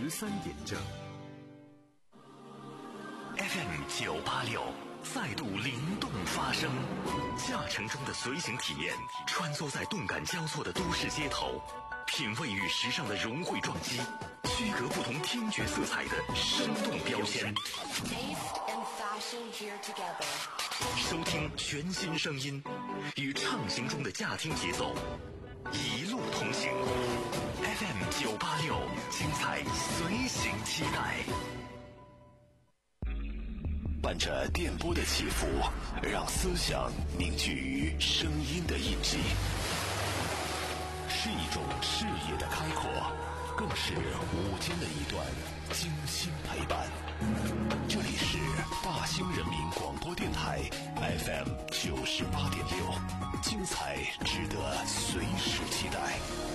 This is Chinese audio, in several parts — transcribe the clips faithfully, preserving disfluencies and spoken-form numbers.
十三点正。 F M 九八六再度灵动发声，驾乘中的随行体验，穿梭在动感交错的都市街头，品味与时尚的融汇撞击，区隔不同听觉色彩的生动标签。收听全新声音，与畅行中的驾听节奏，一路同行。F M 九八六，精彩随行期待。伴着电波的起伏，让思想凝聚于声音的印记，是一种视野的开阔，更是午间的一段精心陪伴。这里是大兴人民广播电台 F M 九十八点六，精彩值得随时期待。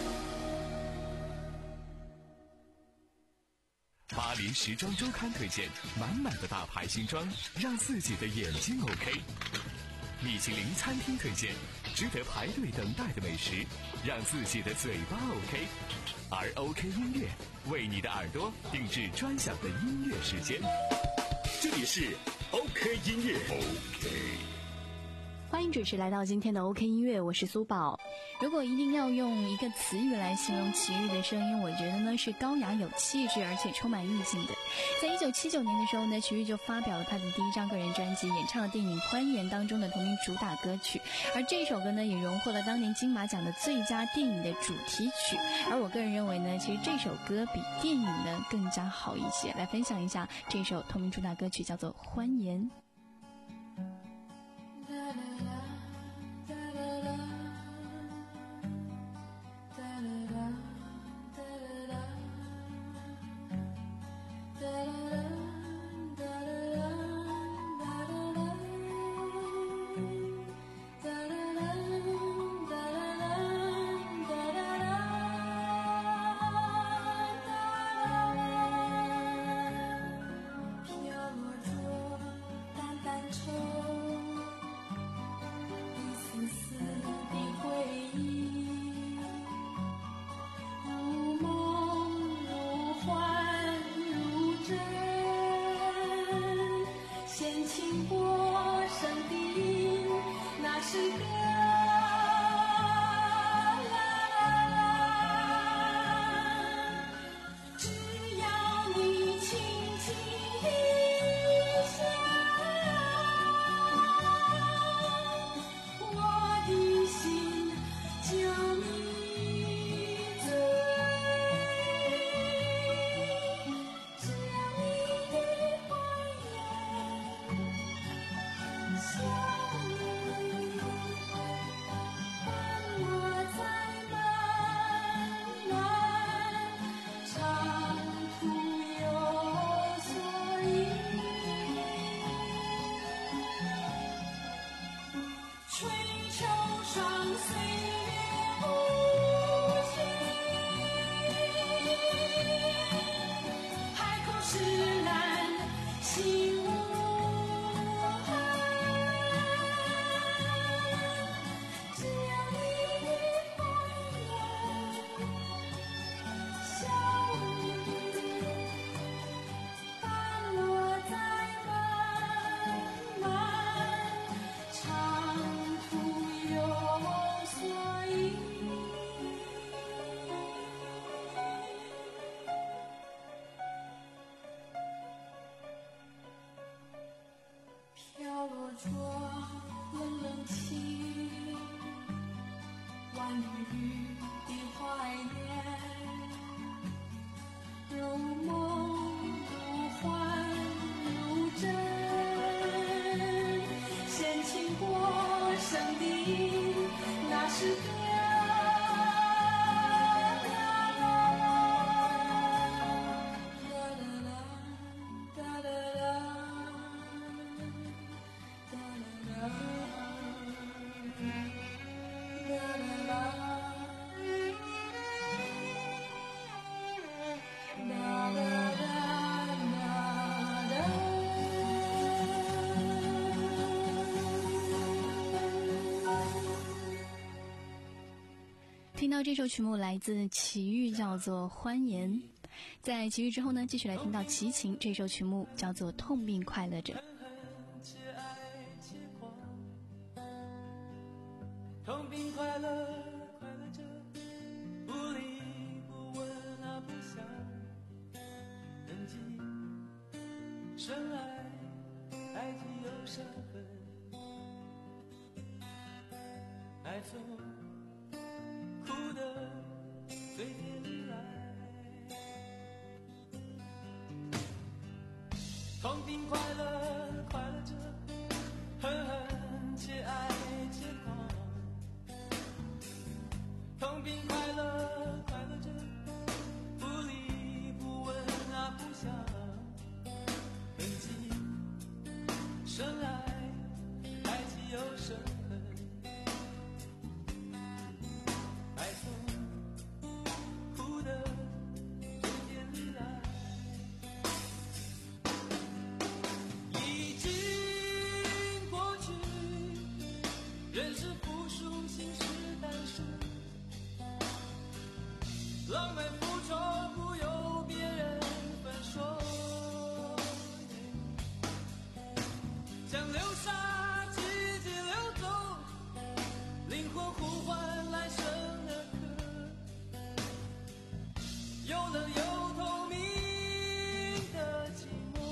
巴黎时装周刊推荐满满的大牌新装，让自己的眼睛 OK。米其林餐厅推荐值得排队等待的美食，让自己的嘴巴 OK。而 OK 音乐为你的耳朵定制专享的音乐时间。这里是 OK 音乐 OK。 欢迎准时来到今天的 OK 音乐，我是苏宝。如果一定要用一个词语来形容齐豫的声音，我觉得呢是高雅有气质，而且充满意境的。在一九七九年的时候呢，齐豫就发表了他的第一张个人专辑，演唱了电影《欢颜》当中的同名主打歌曲，而这首歌呢也荣获了当年金马奖的最佳电影的主题曲。而我个人认为呢，其实这首歌比电影呢更加好一些。来分享一下这首同名主打歌曲，叫做《欢颜》。听到这首曲目来自齐豫，叫做《欢颜》。 在齐豫之后呢，继续来听到齐秦这首曲目，叫做《痛并快乐着》。 痛并快乐，快乐着，不离不问啊，不想痕迹，深爱，爱既有伤痕，爱从苦的嘴边里来，痛并快乐，快乐着，恨恨且爱且狂。痛并快乐，快乐着，不离不问啊，不想痕迹，深爱，爱既有深痕，爱从苦的嘴边里来，已经过去，人是负数，心是单数。浪漫复仇不由别人分说，像流沙季节流走，灵魂呼唤来生的歌，有冷有透明的寂寞。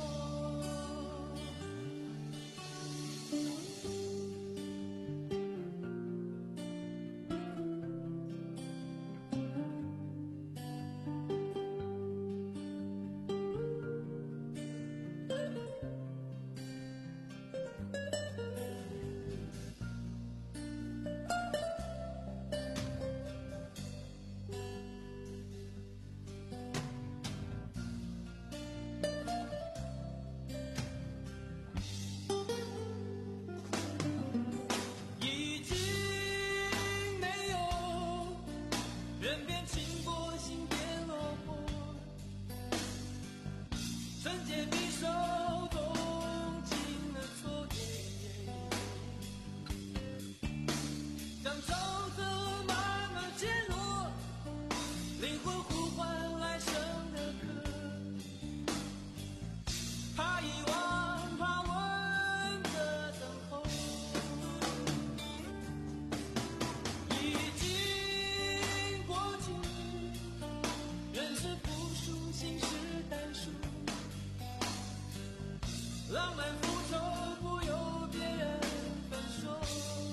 浪漫复仇不由别人分说，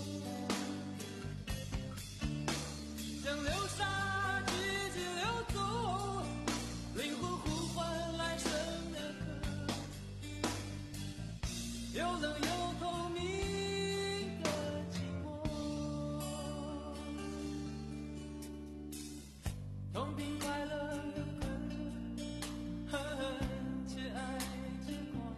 像流沙季节流走，灵魂呼唤来生的歌，有冷有透明的寂寞，痛并快乐，恨恨且爱且狂。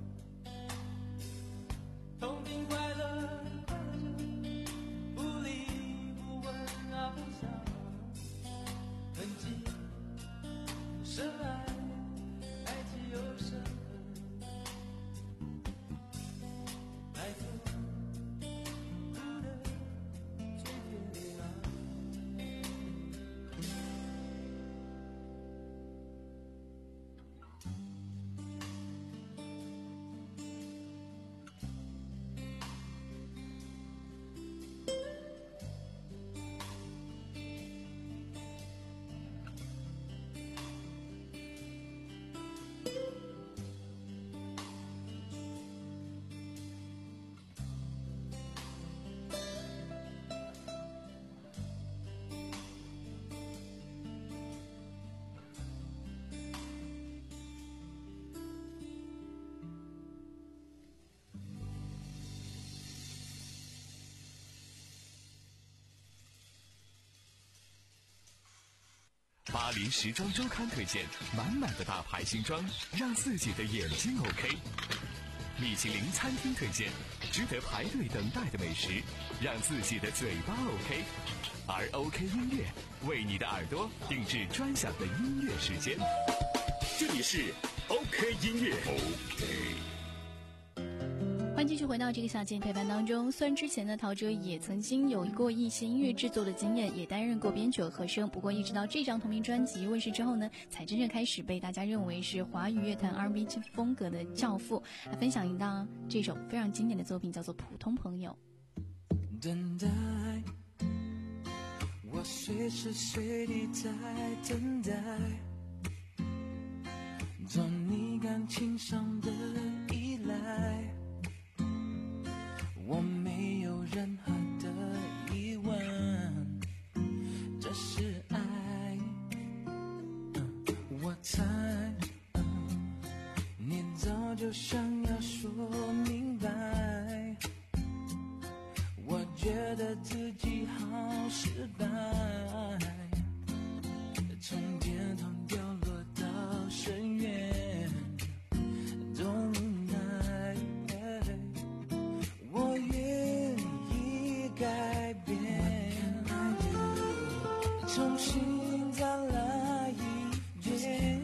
痛并快乐，快乐着，不离不问啊，不想痕迹，深爱，爱既有深痕，爱从苦的嘴边里来。 巴黎时装周刊推荐满满的大牌新装，让自己的眼睛 OK。米其林餐厅推荐值得排队等待的美食，让自己的嘴巴 OK。而 OK 音乐为你的耳朵定制专享的音乐时间。这里是 OK 音乐。OK。 欢迎继续回到这个小节陪伴当中。虽然之前呢，陶喆也曾经有过一些音乐制作的经验，也担任过编曲和和声，不过一直到这张同名专辑问世之后呢，才真正开始被大家认为是华语乐坛 R and B 风格的教父。来分享一档这首非常经典的作品，叫做《普通朋友》。 等待，我随时随地在等待，做你感情上的依赖，我没有任何的疑问，这是爱。嗯、我猜、嗯、你早就想要说明白，我觉得自己好失败，从天堂掉落到深渊都无奈，我愿意改变，重新再来一遍，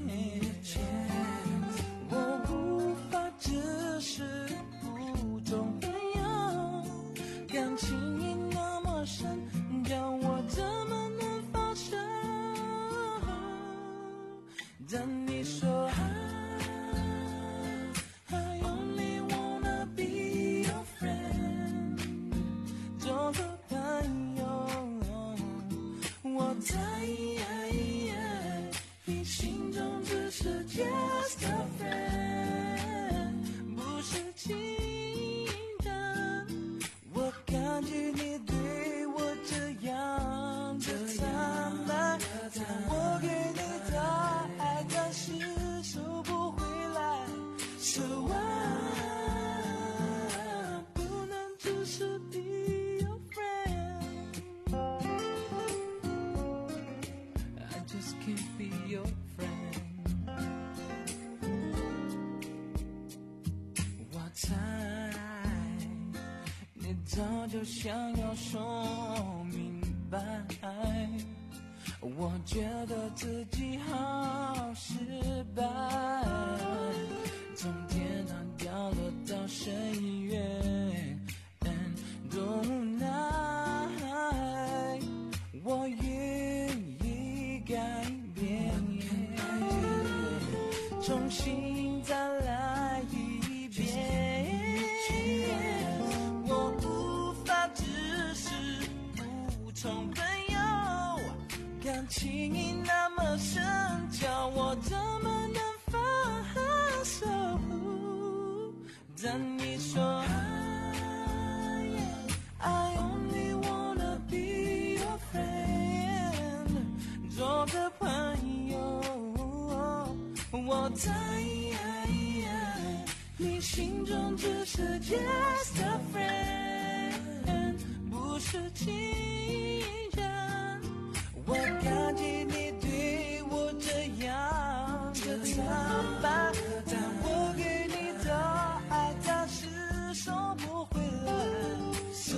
我无法只是普通朋友，感情已那么深，叫我怎么能放手？但你说 I only wanna be your friend， 做个朋友，我在你心中只是 just a friend， 不是情人。我感激你对我这样的坦白，但我给你的爱暂时收不回来， So I 不能只是 be your friend， I just can't be your friend。 我猜你早就想要说明白，我觉得自己好失败，从天堂掉落到深渊都无奈，我愿意改变，重新再来一遍，我无法只是普通朋友，感情已那么深，叫我怎么能放手？但你说 I only wanna be your friend， 做个朋友，我在你心中只是 just a friend， 不是情人。我感激你对我这样的坦白，但我给你的爱暂时收不回来， So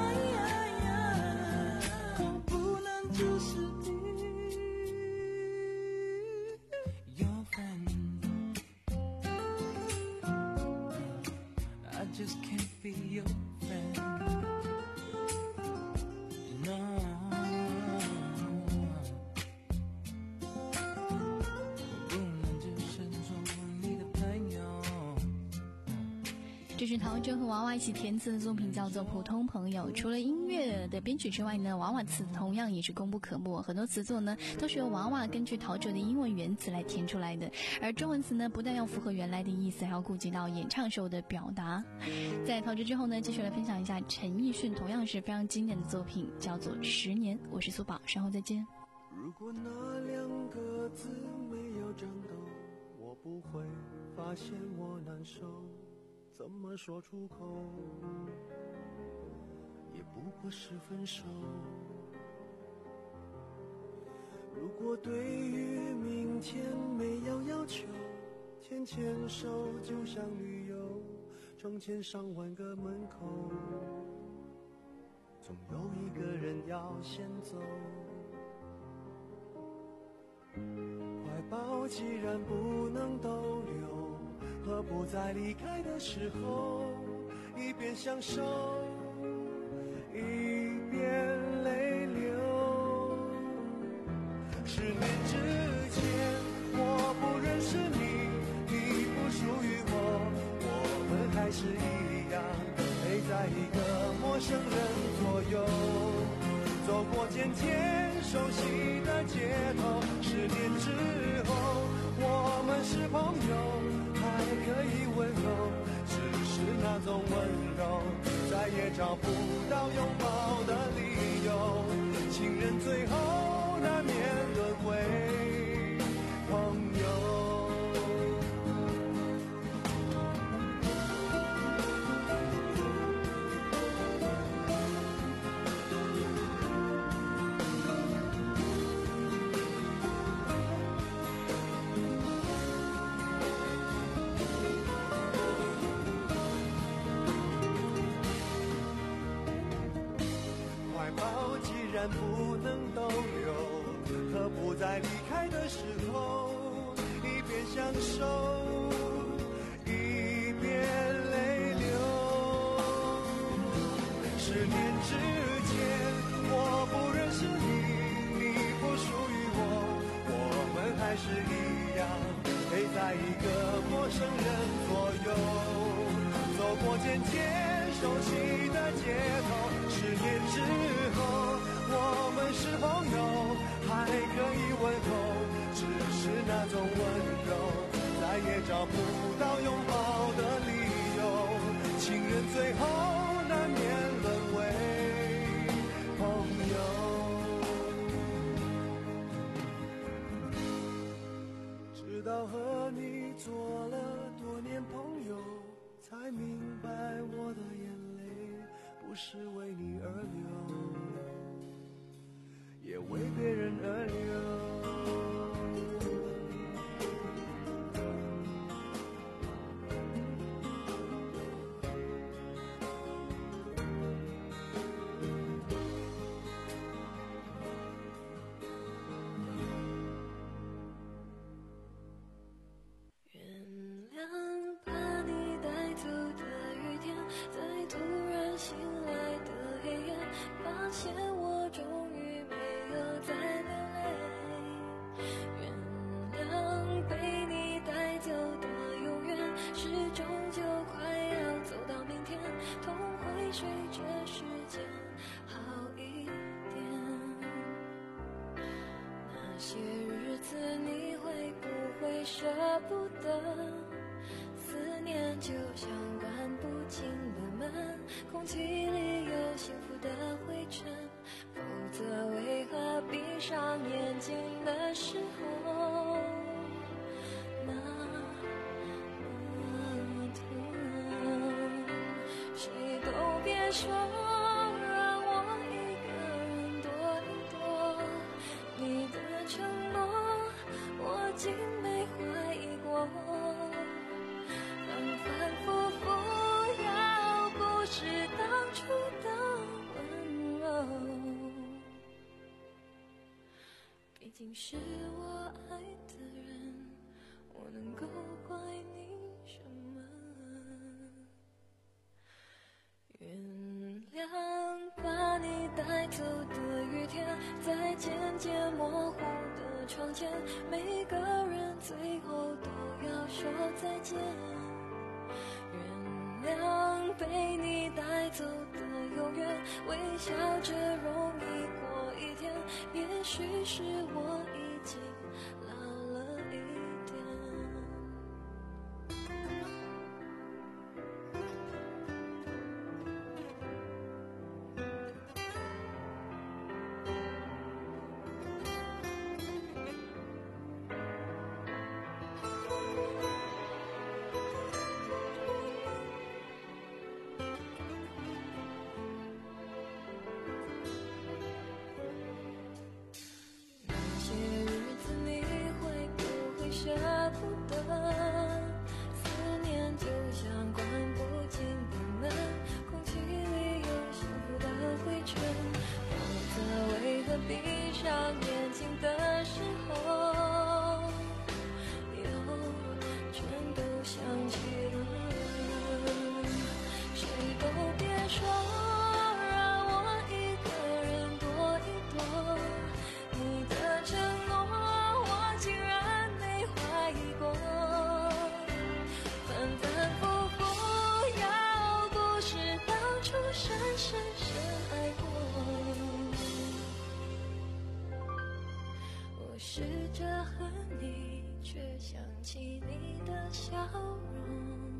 I 我不能只是 be your friend， I just can't be your friend， no。 这是陶喆和娃娃一起填词的作品，叫做《普通朋友》。除了音乐的编曲之外呢，娃娃词同样也是功不可没。很多词作呢都是由娃娃根据陶喆的英文原词来填出来的，而中文词呢不但要符合原来的意思，还要顾及到演唱时候的表达。在陶喆之后呢，继续来分享一下陈奕迅同样是非常经典的作品，叫做《十年》。我是苏宝，稍后再见。 如果那两个字没有颤抖，我不会发现我难受，怎么说出口，也不过是分手。如果对于明天没有要求，牵牵手就像旅游，成千上万个门口，总有一个人要先走。怀抱既然不能逗留，何不在离开的时候一边享受一边泪流。十年之前我不认识你，你不属于我，我们还是一样陪在一个陌生人左右，走过渐渐熟悉的街头。十年之后我们是朋友，还可以问候，只是那种温柔再也找不到拥抱的理由。情人最后难免沦为朋友。既然不能逗留，何不在离开的时候一边享受一边泪流。十年之前我不认识你，你不属于我，我们还是一样陪在一个陌生人左右，走过渐渐熟悉的街头。十年之后我们是朋友，还可以问候，只是那种温柔再也找不到拥抱的理由。情人最后难免沦为朋友。直到和你做了多年朋友，才明白我的眼泪不是为你而流，也为别人而流。 舍不得，思念就像关不紧的门，空气里有幸福的灰尘，否则为何闭上眼睛的时候那么疼？谁都别说让我一个人躲一躲，你的承诺我竟没怀疑过，反反复复要不是当初的温柔，毕竟是我爱的人，我能够怪你什么？原谅把你带走的雨天，在渐渐模糊的窗前，每个人最后都要说再见。原谅被你带走的永远，微笑着容易过一天，也许是我已经老了一点。谁试着和你，却想起你的笑容。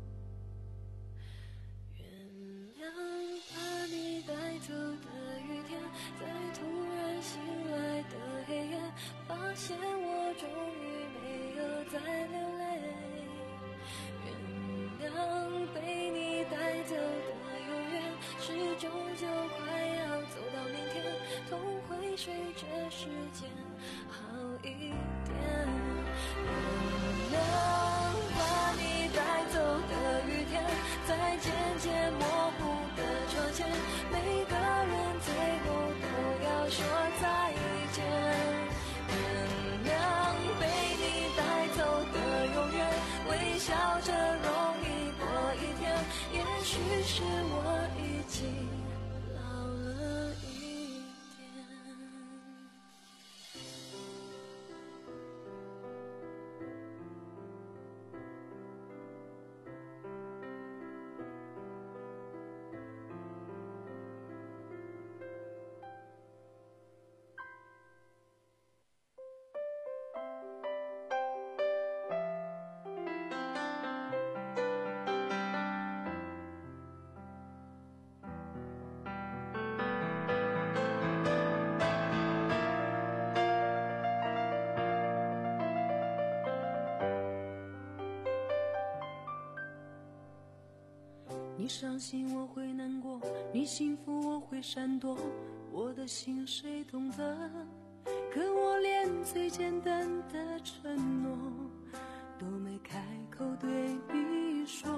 原谅把你带走的雨天，在突然醒来的黑夜，发现我终于没有再流泪。原谅被你带走的永远，是终究快要走到明天，痛会随着时间好一点。原谅把你带走的雨天，在渐渐模糊的窗前，每个人最后都要说再见。原谅被你带走的永远，微笑着容易过一天，也许是我已经老了一点。 你伤心我会难过，你幸福我会闪躲，我的心谁懂得？可我连最简单的承诺都没开口对你说。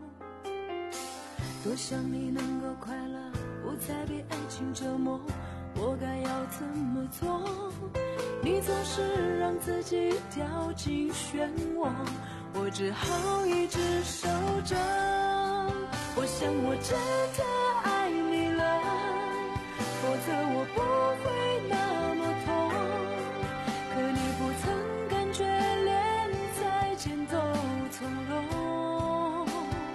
多想你能够快乐，不再被爱情折磨，我该要怎么做？你总是让自己掉进漩涡，我只好一直守着。我想我真的爱你了，否则我不会那么痛。可你不曾感觉连再见都从容。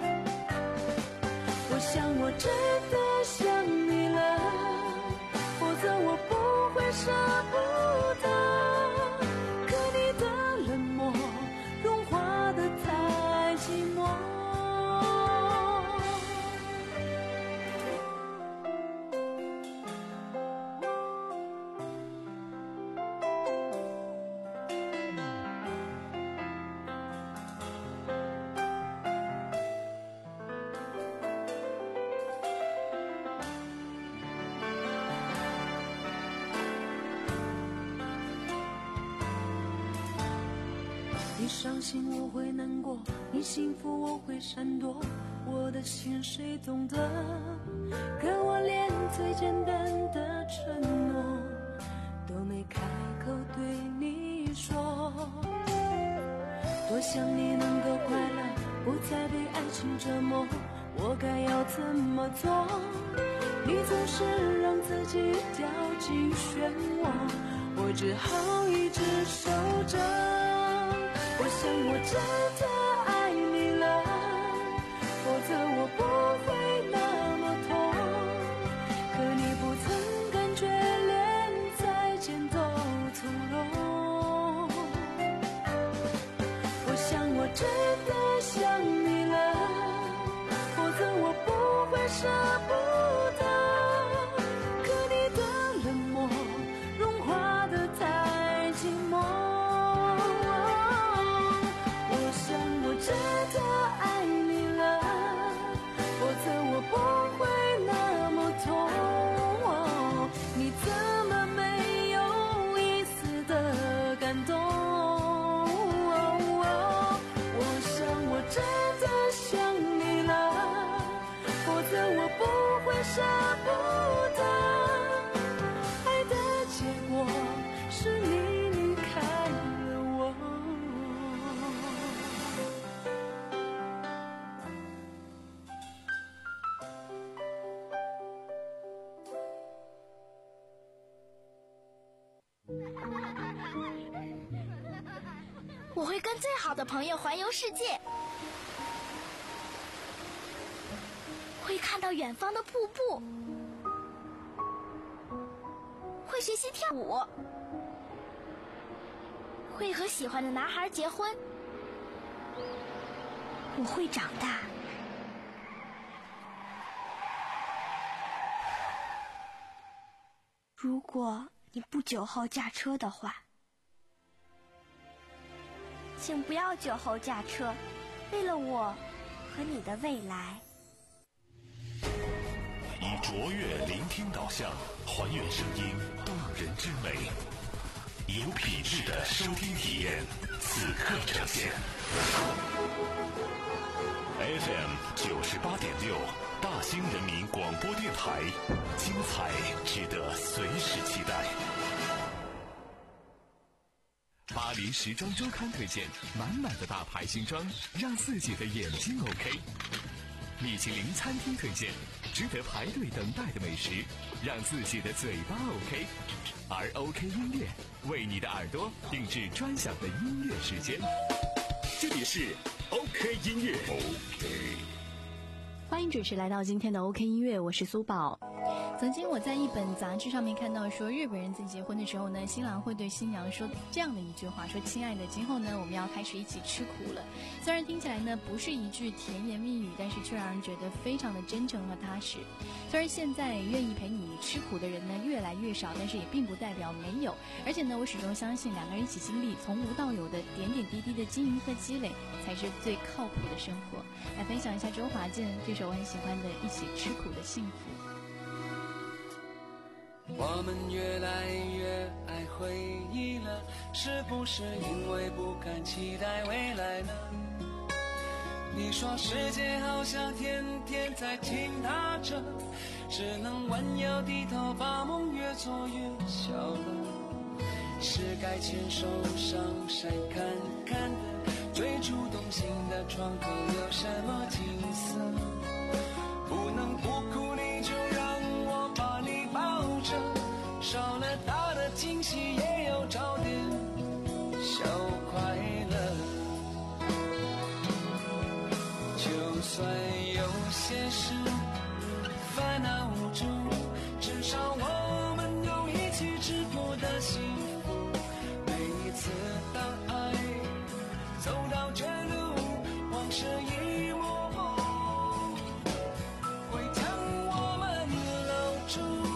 我想我真的想你了，否则我不会舍不得。可你的冷漠融化得太寂寞。你伤心我会难过，你幸福我会闪躲，我的心谁懂得？可我连最简单的承诺都没开口对你说。多想你能够快乐，不再被爱情折磨，我该要怎么做？你总是让自己掉进漩涡，我只好一直守着。我想我真的爱你了，否则我不会那么痛。可你不曾感觉连再见都从容。我想我真的想你了，否则我不会舍不得。可你的冷漠融化得太寂寞。真的爱你了，否则我不会那么痛。你怎么没有一丝的感动？我想我真的想你了，否则我不会舍不得。爱的结果是你离开了我。 我会跟最好的朋友环游世界，会看到远方的瀑布，会学习跳舞， 会和喜欢的男孩结婚。我会长大。如果你不酒后驾车的话，请不要酒后驾车，为了我和你的未来。 以卓越聆听导向，还原声音动人之美，有品质的收听体验，此刻呈现。F M 九十八点六，大兴人民广播电台，精彩值得随时期待。 巴黎时装周刊推荐满满的大牌新装，让自己的眼睛 OK。米其林餐厅推荐值得排队等待的美食，让自己的嘴巴 OK。而 OK 音乐为你的耳朵定制专享的音乐时间，这里是 OK 音乐。OK， 欢迎准时来到今天的 OK 音乐，我是苏宝。曾经我在一本杂志上面看到说，日本人在结婚的时候呢，新郎会对新娘说这样的一句话，说亲爱的，今后呢我们要开始一起吃苦了。虽然听起来呢不是一句甜言蜜语，但是却让人觉得非常的真诚和踏实。虽然现在愿意陪你吃苦的人呢越来越少，但是也并不代表没有。而且呢，我始终相信两个人一起经历从无到有的点点滴滴的经营和积累，才是最靠谱的生活。来分享一下周华健这首我很喜欢的《一起吃苦的幸福》。 我们越来越爱回忆了，是不是因为不敢期待未来呢？你说世界好像天天在倾塌着，只能弯腰低头，把梦越做越小了。是该牵手上山看看的，最初动心的窗口有什么景色？不能不哭，你就让我把你抱着，少了大的惊喜也有找点小快乐。就算有些事烦恼无助，至少我们有一起吃苦的幸福。每一次当爱走到这路，往事一幕幕会将我们搂住。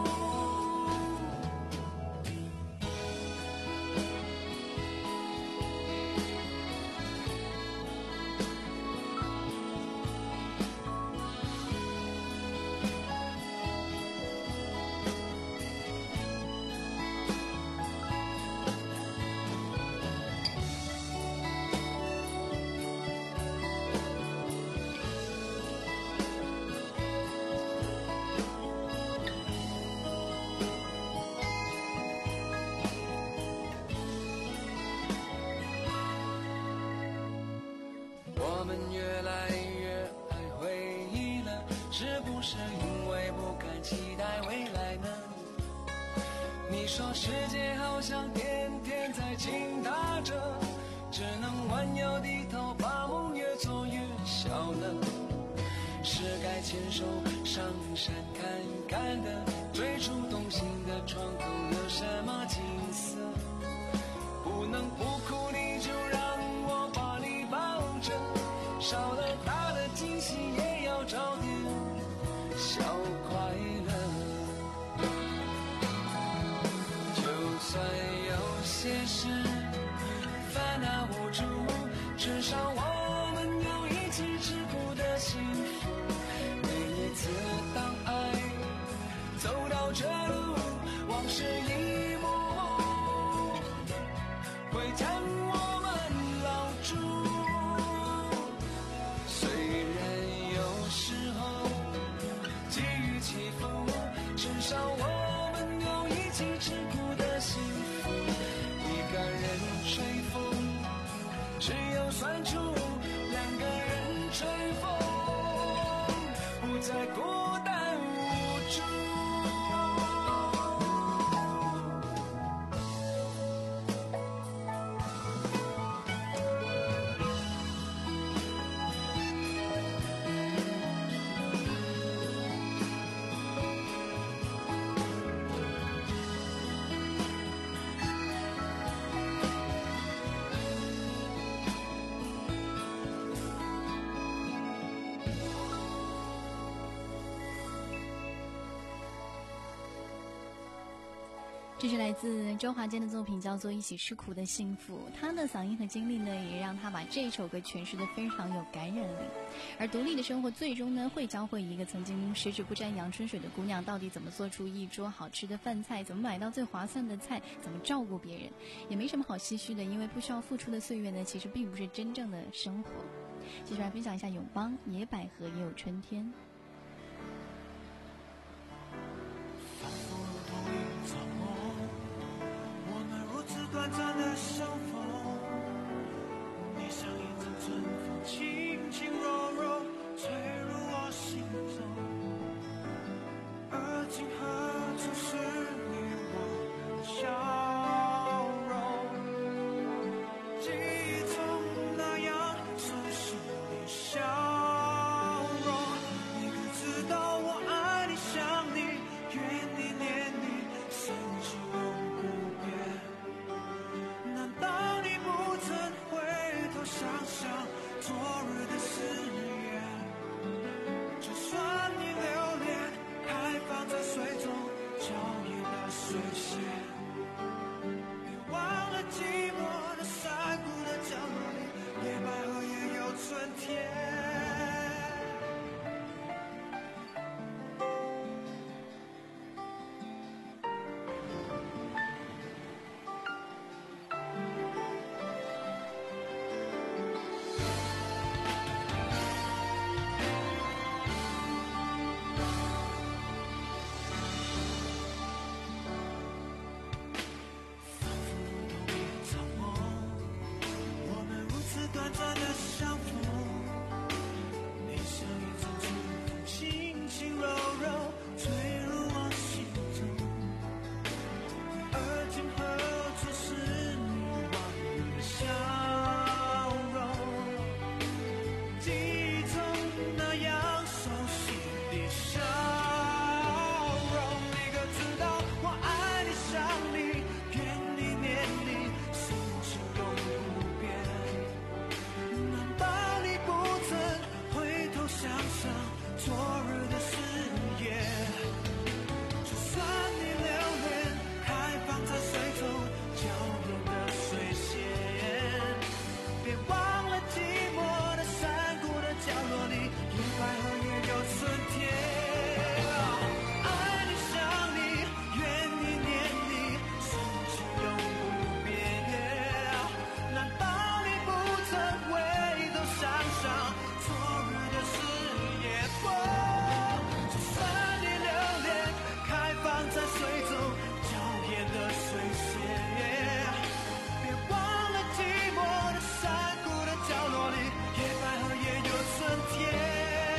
我们越来越爱回忆了，是不是因为不敢期待未来呢？你说世界好像天天在倾塌着，只能弯腰低头，把梦越做越小了。是该牵手上山看看的，最初动心的窗口有什么景色？不能不哭，你就让我把你抱着，少了大的惊喜也要找点小快乐。就算有些事烦恼无助，至少我们有一起吃苦的幸福。每一次当爱走到这路，往事一幕幕会将我们牢住。虽然有时候际遇起伏，至少我们有一起吃苦的幸福。一个人吹风，只有酸楚；两个人吹风，不再孤单无助。 这是来自周华健的作品，叫做《一起吃苦的幸福》。他的嗓音和经历呢，也让他把这首歌诠释得非常有感染力。而独立的生活，最终呢，会教会一个曾经十指不沾阳春水的姑娘，到底怎么做出一桌好吃的饭菜，怎么买到最划算的菜，怎么照顾别人，也没什么好唏嘘的，因为不需要付出的岁月呢，其实并不是真正的生活。继续来分享一下永邦，野百合也有春天。 短暂的相逢，你像一阵春风，轻轻柔柔吹入我心中。而今何处是你我的笑容？记忆中那样熟悉的笑容，你可知道我爱你想你，怨你念你，深情永不变。难道你不曾回头想想昨日的誓言？就算你留恋开放在水中娇艳的水仙，别忘了寂寞的山谷的角落里，野百合也有春天。短暂的相逢，你像一阵春风，轻轻柔柔吹入我心中。而今何处是你往日的笑容？记忆中那样熟悉的笑容，你可知道我爱你想你，怨你念你，深情永不变。难道你不曾回头想想昨日的誓言？就算你留恋开放在水中娇艳的水仙，别忘了寂寞的山谷的角落里，野百合也有春天。爱你想你，怨你念你，深情永不变。难道你不曾回头想想昨日的誓言？就算你留恋开放在水中娇艳的水仙，别忘了寂寞的山谷的角落里，野百合也有春天。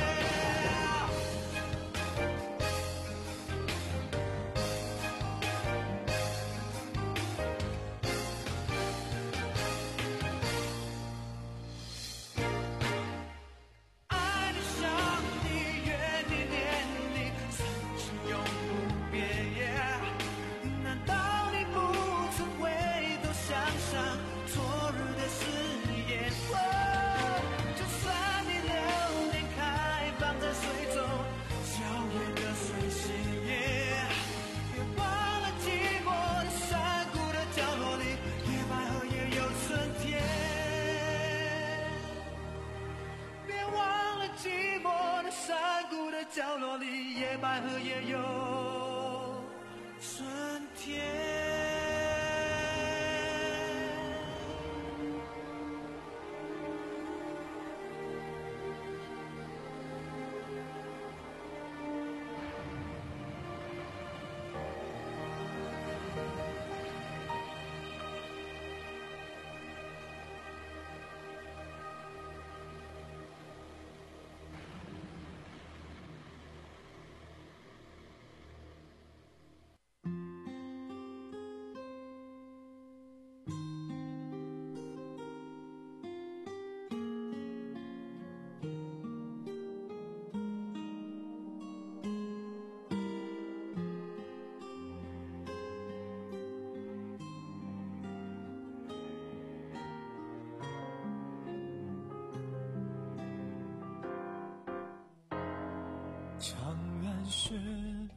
爱你想你，怨你念你，深情永不变。难道你不曾回头想想昨日的誓言？就算你留恋开放在水中娇艳的水仙，别忘了寂寞的山谷的角落里，野百合也有春天。别忘了寂寞的山谷的角落里，野百合也有春天。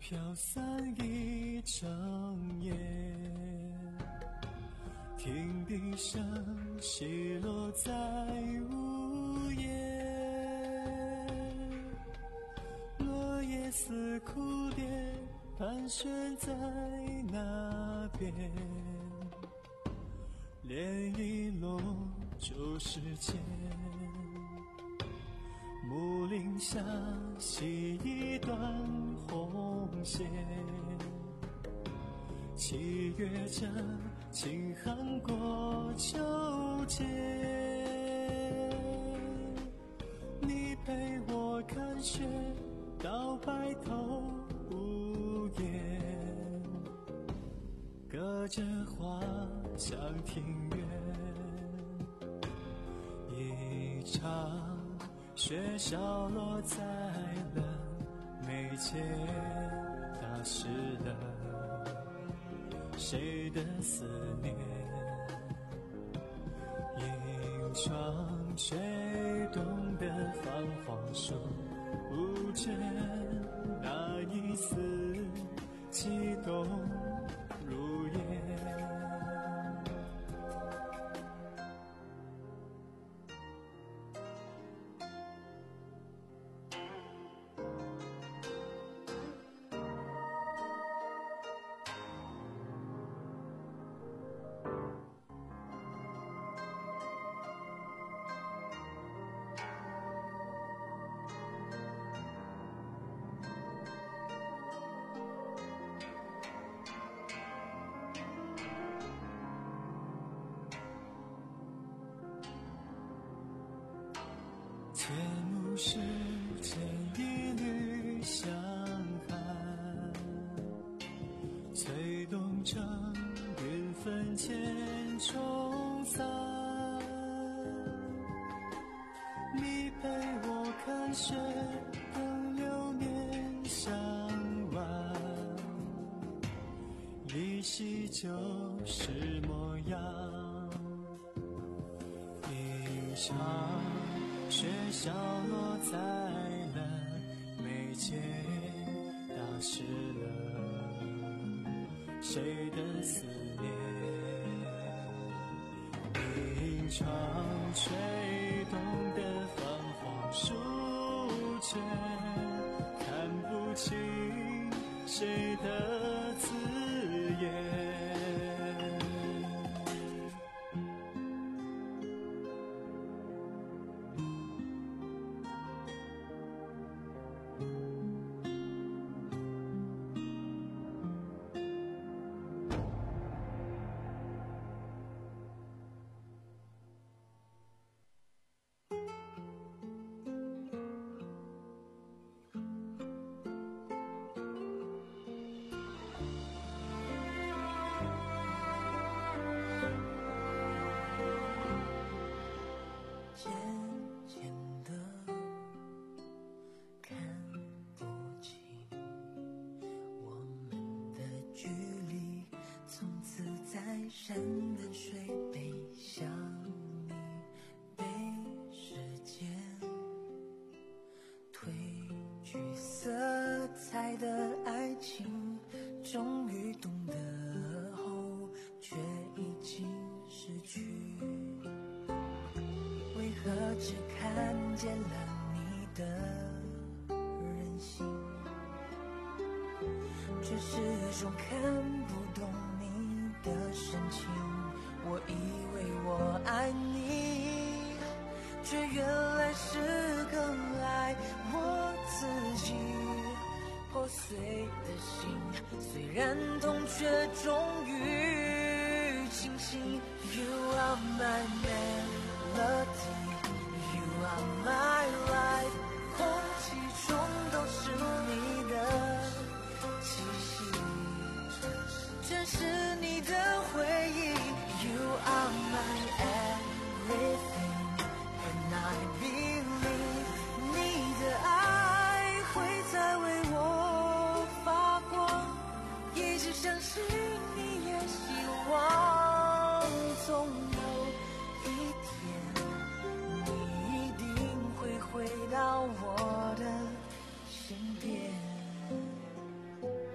飘散一整夜，听笛声稀落在午夜，落叶似蝴蝶盘旋在那边，涟漪落住时间，木林下系一段红线，七月正轻寒过秋节，你陪我看雪到白头无言，隔着花香庭院，一场雪消落在了眉间，打湿了谁的思念，迎窗吹动的泛黄树无间，那一丝悸动如烟。天幕是牵一缕香寒，催动成云分间冲散，你陪我看雪等流年相挽，依稀旧时模样，一场雪消落在了眉间，打湿了谁的思念，一场吹动的泛黄树间，看不清谁的字眼。 山远水北向你，被时间褪去色彩的爱情，终于懂得后，却已经失去。为何只看见了你的任性，却始终看不懂你的深情？我以为我爱你，却原来是更爱我自己。破碎的心虽然痛，却终于清醒。You are my melody, you are my life， 空气中都是你的气息，这是你的回忆。You are my everything and I believe， 你的爱会再为我发光，一直相信你也希望，总有一天你一定会回到我的身边。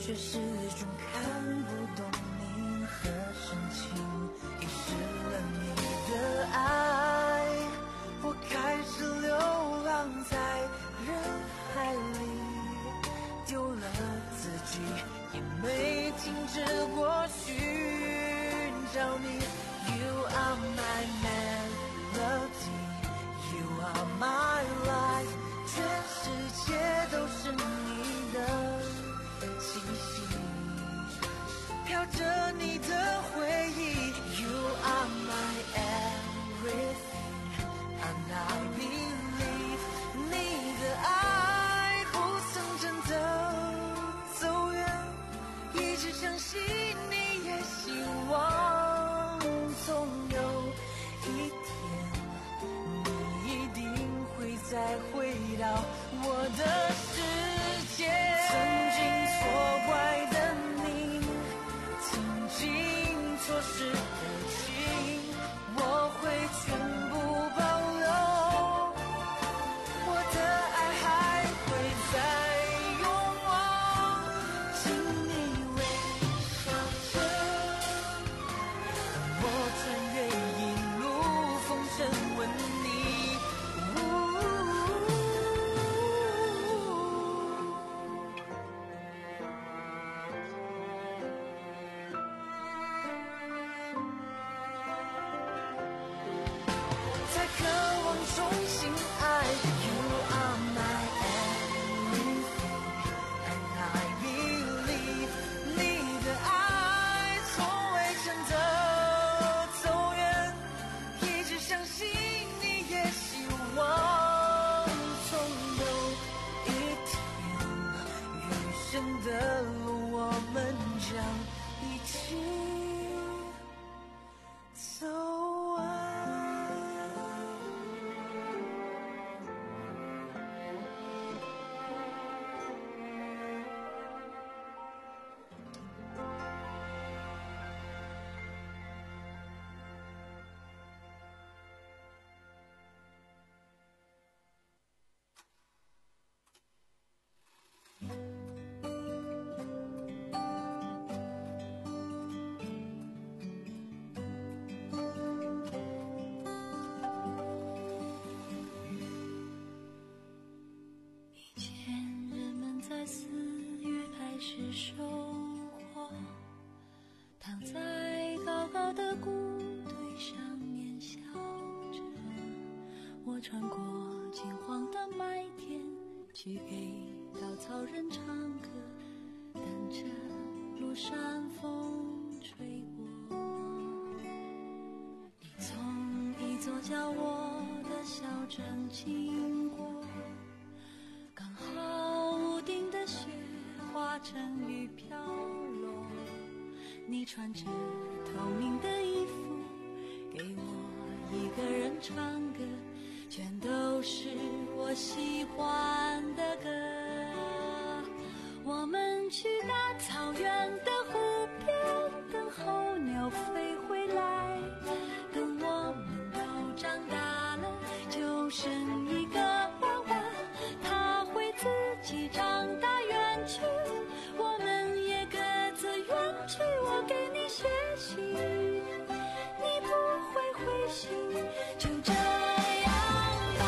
却始终看不懂你和深情，遗失了你的爱，我开始流浪在人海里，丢了自己，也没停止过寻找你。You are my melody, you are my life， 全世界都是你的气息，飘着你的回忆。You are my everything, and I believe， 你的爱不曾真的走远，一直相信你，也希望总有一天你一定会再回到我的世界。曾经错怪的你，曾经错失的情，我会全部保留，我的爱还会再勇往，请你微笑着，我穿越一路风尘吻你。在渴望重新爱 You are my everything, and I believe， 你的爱从未真的走远，一直相信你，也希望总有一天，余生的路我们将一起走完。 以前人们在四月开始收获，躺在高高的谷堆上面笑着，我穿过金黄的麦田，去给稻草人唱歌，等着落山风吹过。你从一座叫我的小镇经过，刚好屋顶的雪化成雨飘落，你穿着透明的衣服，给我一个人唱歌，全都是我喜欢的歌。我们去大草原的湖边，等候鸟飞回来，等我们都长大了，就剩一个娃娃，他会自己长大远去，我们也各自远去。我给你写信，你不会回信，就这样吧。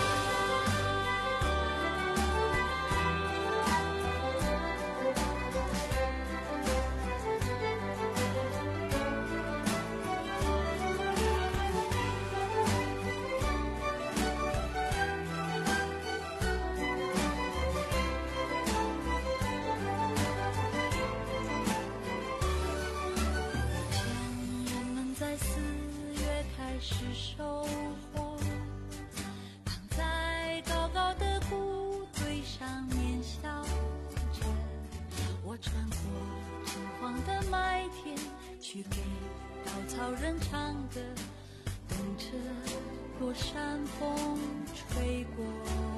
是收获，躺在高高的谷堆上面笑着，我穿过金黄的麦田，去给稻草人唱歌，等着落山风吹过。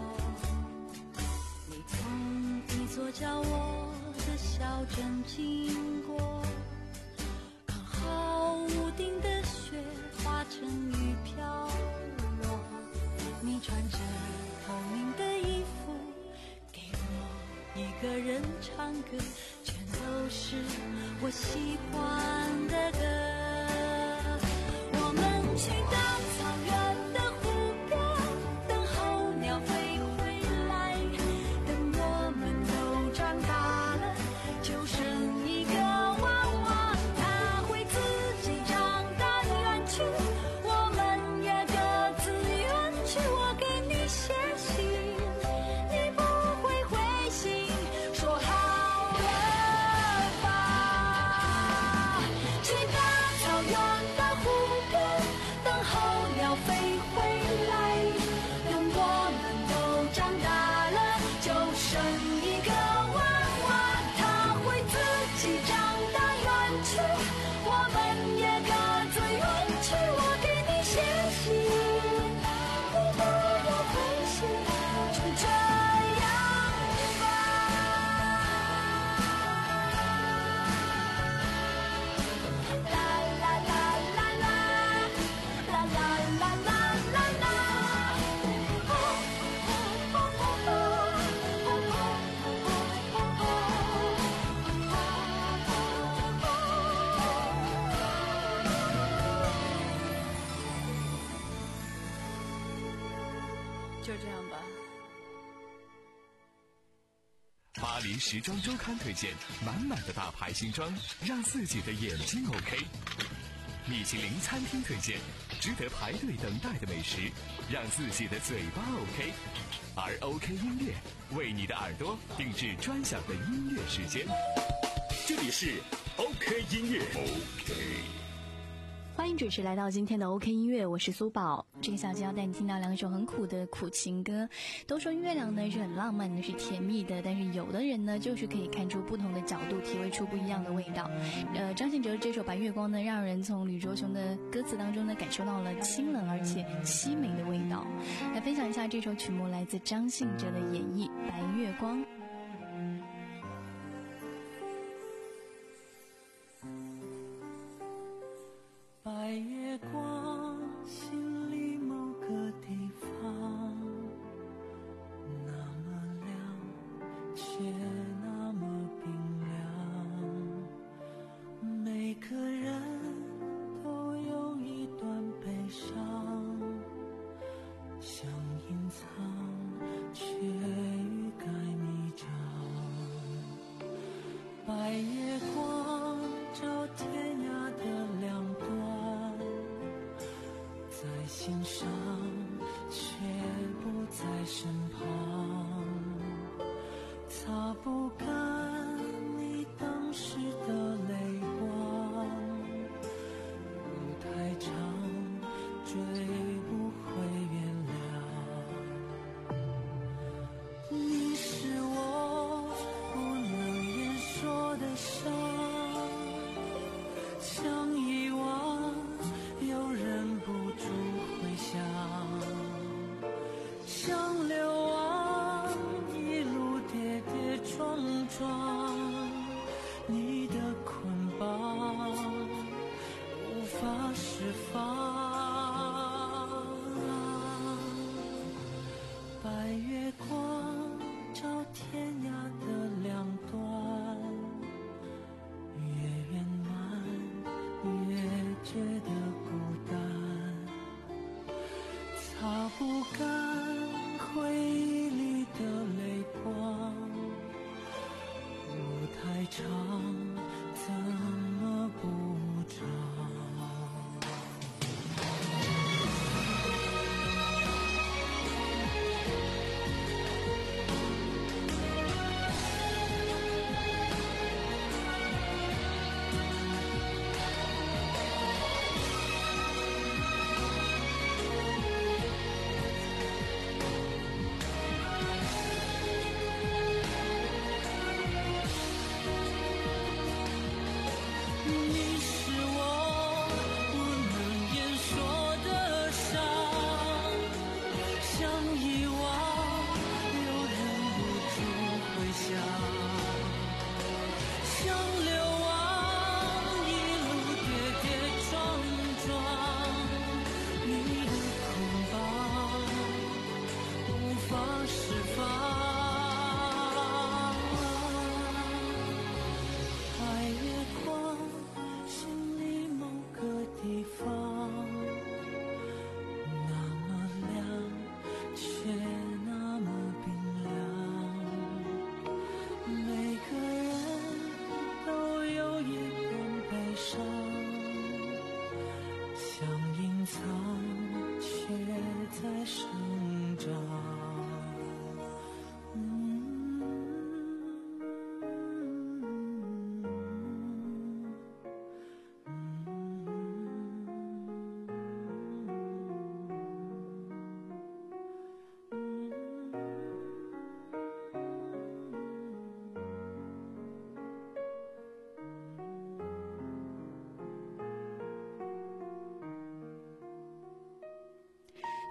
你从一座叫我的小镇经过，刚好屋顶的雪化成雨飘落，你穿着透明的衣服，给我一个人唱歌，全都是我喜欢的歌。我们去到草原的湖边，等候鸟飞回来，等我们都长大了，就剩一个娃娃，他会自己长大远去，我们也各自远去。我给你写信，你不会回信，说好了吧。去大草原的湖边，等候鸟飞回来，等我们都长大了，就剩一个娃娃，他会自己长大远去，我们也各自远去。我给你写信，你不要回信，就这样吧。啦啦啦啦啦，啦啦啦啦啦啦。就这样吧。 巴黎时装周刊推荐满满的大牌新装，让自己的眼睛 OK。米其林餐厅推荐值得排队等待的美食，让自己的嘴巴 OK。而 OK 音乐为你的耳朵定制专享的音乐时间。这里是 OK 音乐 OK。 欢迎准时来到今天的 OK 音乐，我是苏宝。这个小节要带你听到两首很苦的苦情歌。都说月亮呢是很浪漫的，是甜蜜的，但是有的人呢就是可以看出不同的角度，体会出不一样的味道。呃，张信哲这首《白月光》呢，让人从吕卓雄的歌词当中呢感受到了清冷而且凄美的味道。来分享一下这首曲目，来自张信哲的演绎《白月光》。 白月光，心里某个地方，那么亮，却那么冰凉。每个人都有一段悲伤，想隐藏，却欲盖弥彰。白月光照天涯的两端，在心上，却不在身旁，擦不干你当时的泪光。路太长，追不回原谅。你是我不能言说的伤，想遗忘又忍不住回想，想流亡一路跌跌撞撞。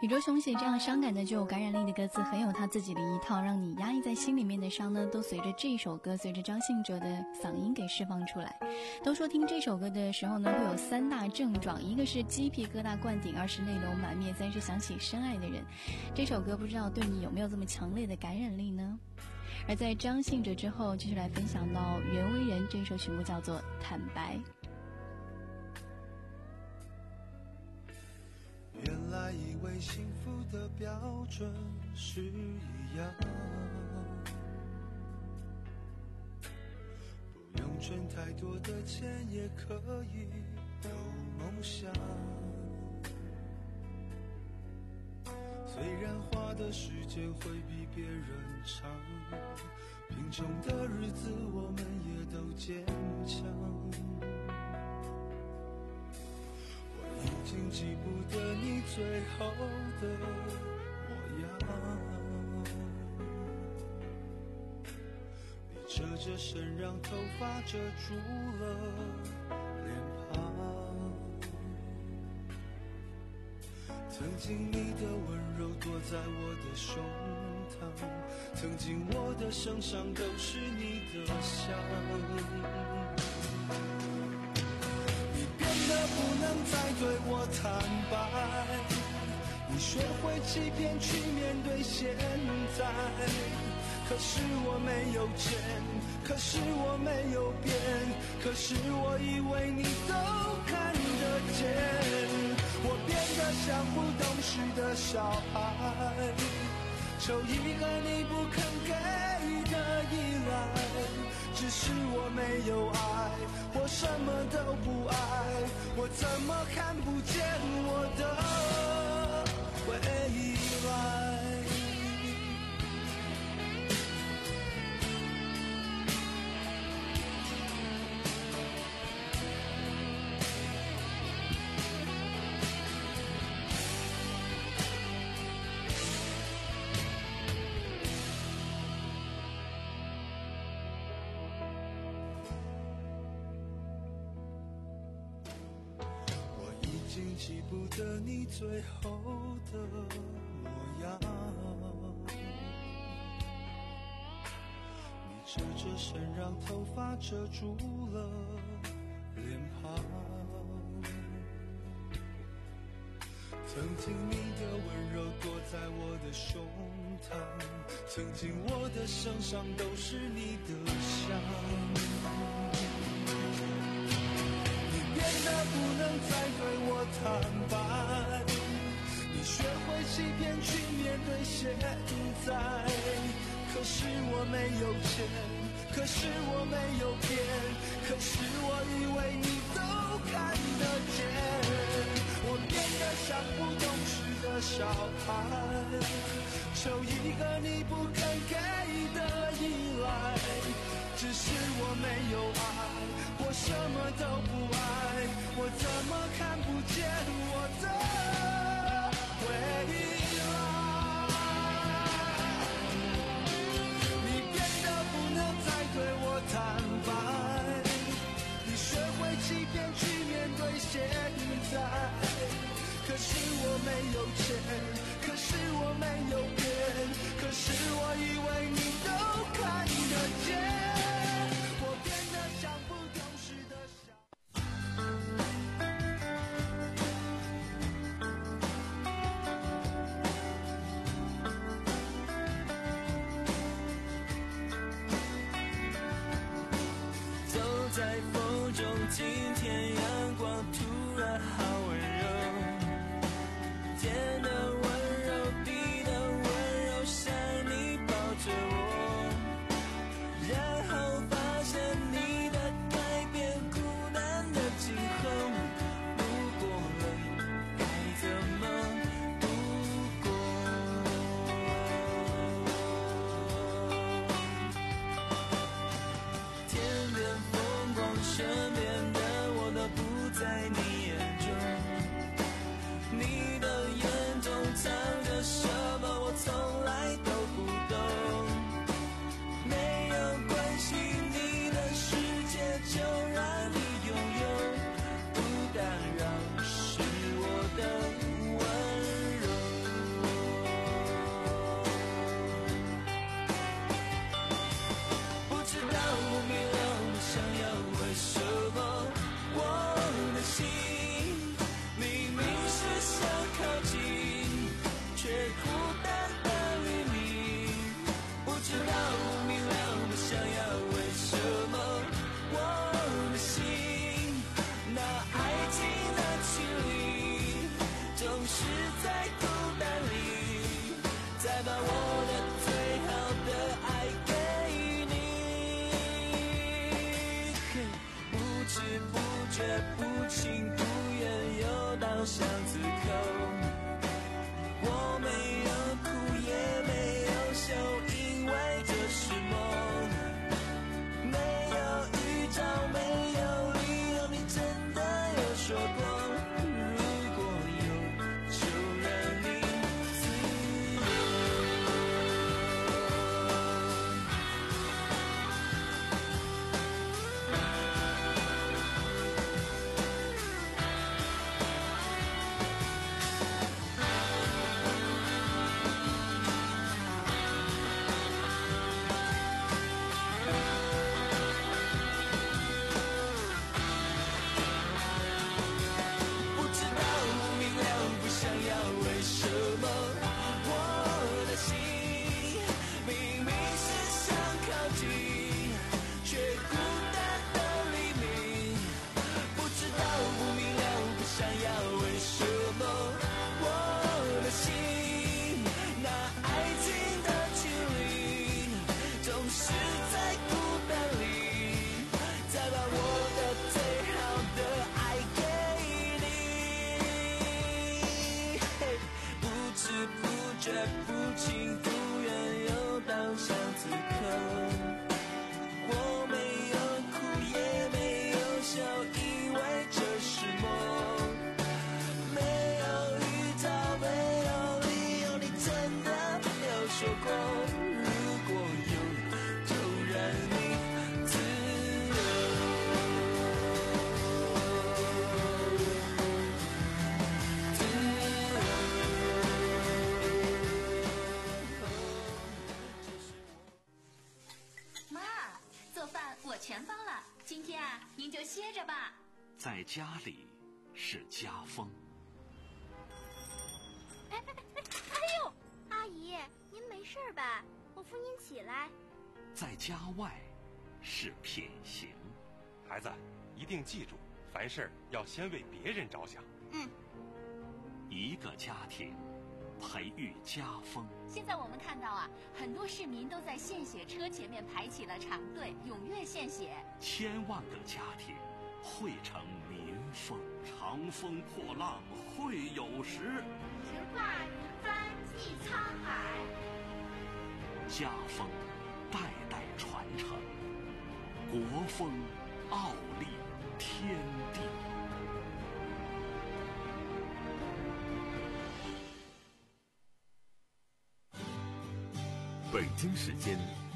宇宙熊写这样伤感的具有感染力的歌词，很有他自己的一套，让你压抑在心里面的伤呢，都随着这首歌，随着张信哲的嗓音给释放出来。都说听这首歌的时候呢，会有三大症状，一个是鸡皮疙瘩灌顶，二是泪流满面，三是想起深爱的人。这首歌不知道对你有没有这么强烈的感染力呢？而在张信哲之后，继续来分享到袁惟仁这首曲目，叫做《坦白》。 原来以为幸福的标准是一样，不用赚太多的钱也可以有梦想，虽然花的时间会比别人长，贫穷的日子我们也都坚强，已经记不得你最后的模样，你侧着身让头发遮住了脸庞，曾经你的温柔躲在我的胸膛，曾经我的身上都是你的香，不能再对我坦白，你学会欺骗去面对现在，可是我没有钱，可是我没有变，可是我以为你都看得见，我变得像不懂事的小孩，求一个你不肯给的依赖，只是我没有爱，我什么都不爱，我怎么看不见我的未来？已经记不得你最后的模样，你侧着身让头发遮住了脸庞，曾经你的温柔躲在我的胸膛，曾经我的身上都是你的香，变得不能再对我坦白，你学会欺骗去面对现在，可是我没有钱，可是我没有变，可是我以为你都看得见，我变得像不懂事的小孩，求一个你不肯给的依赖，只是我没有爱，我什么都不爱，我怎么看不见我的未来？你变得不能再对我坦白，你学会欺骗去面对现在，可是我没有钱，可是我没有变，可是我以为你都看得见。 全包了，今天啊，您就歇着吧。 在家里是家风。 哎哎哎哎呦，阿姨，您没事吧？我扶您起来。 在家外是品行。 孩子，一定记住，凡事要先为别人着想。 嗯。 一个家庭培育家风。 现在我们看到啊，很多市民都在献血车前面排起了长队，踊跃献血。 千万个家庭汇成民风。长风破浪会有时， 直挂云帆济沧海。 家风代代传承，国风傲立天地。 北京时间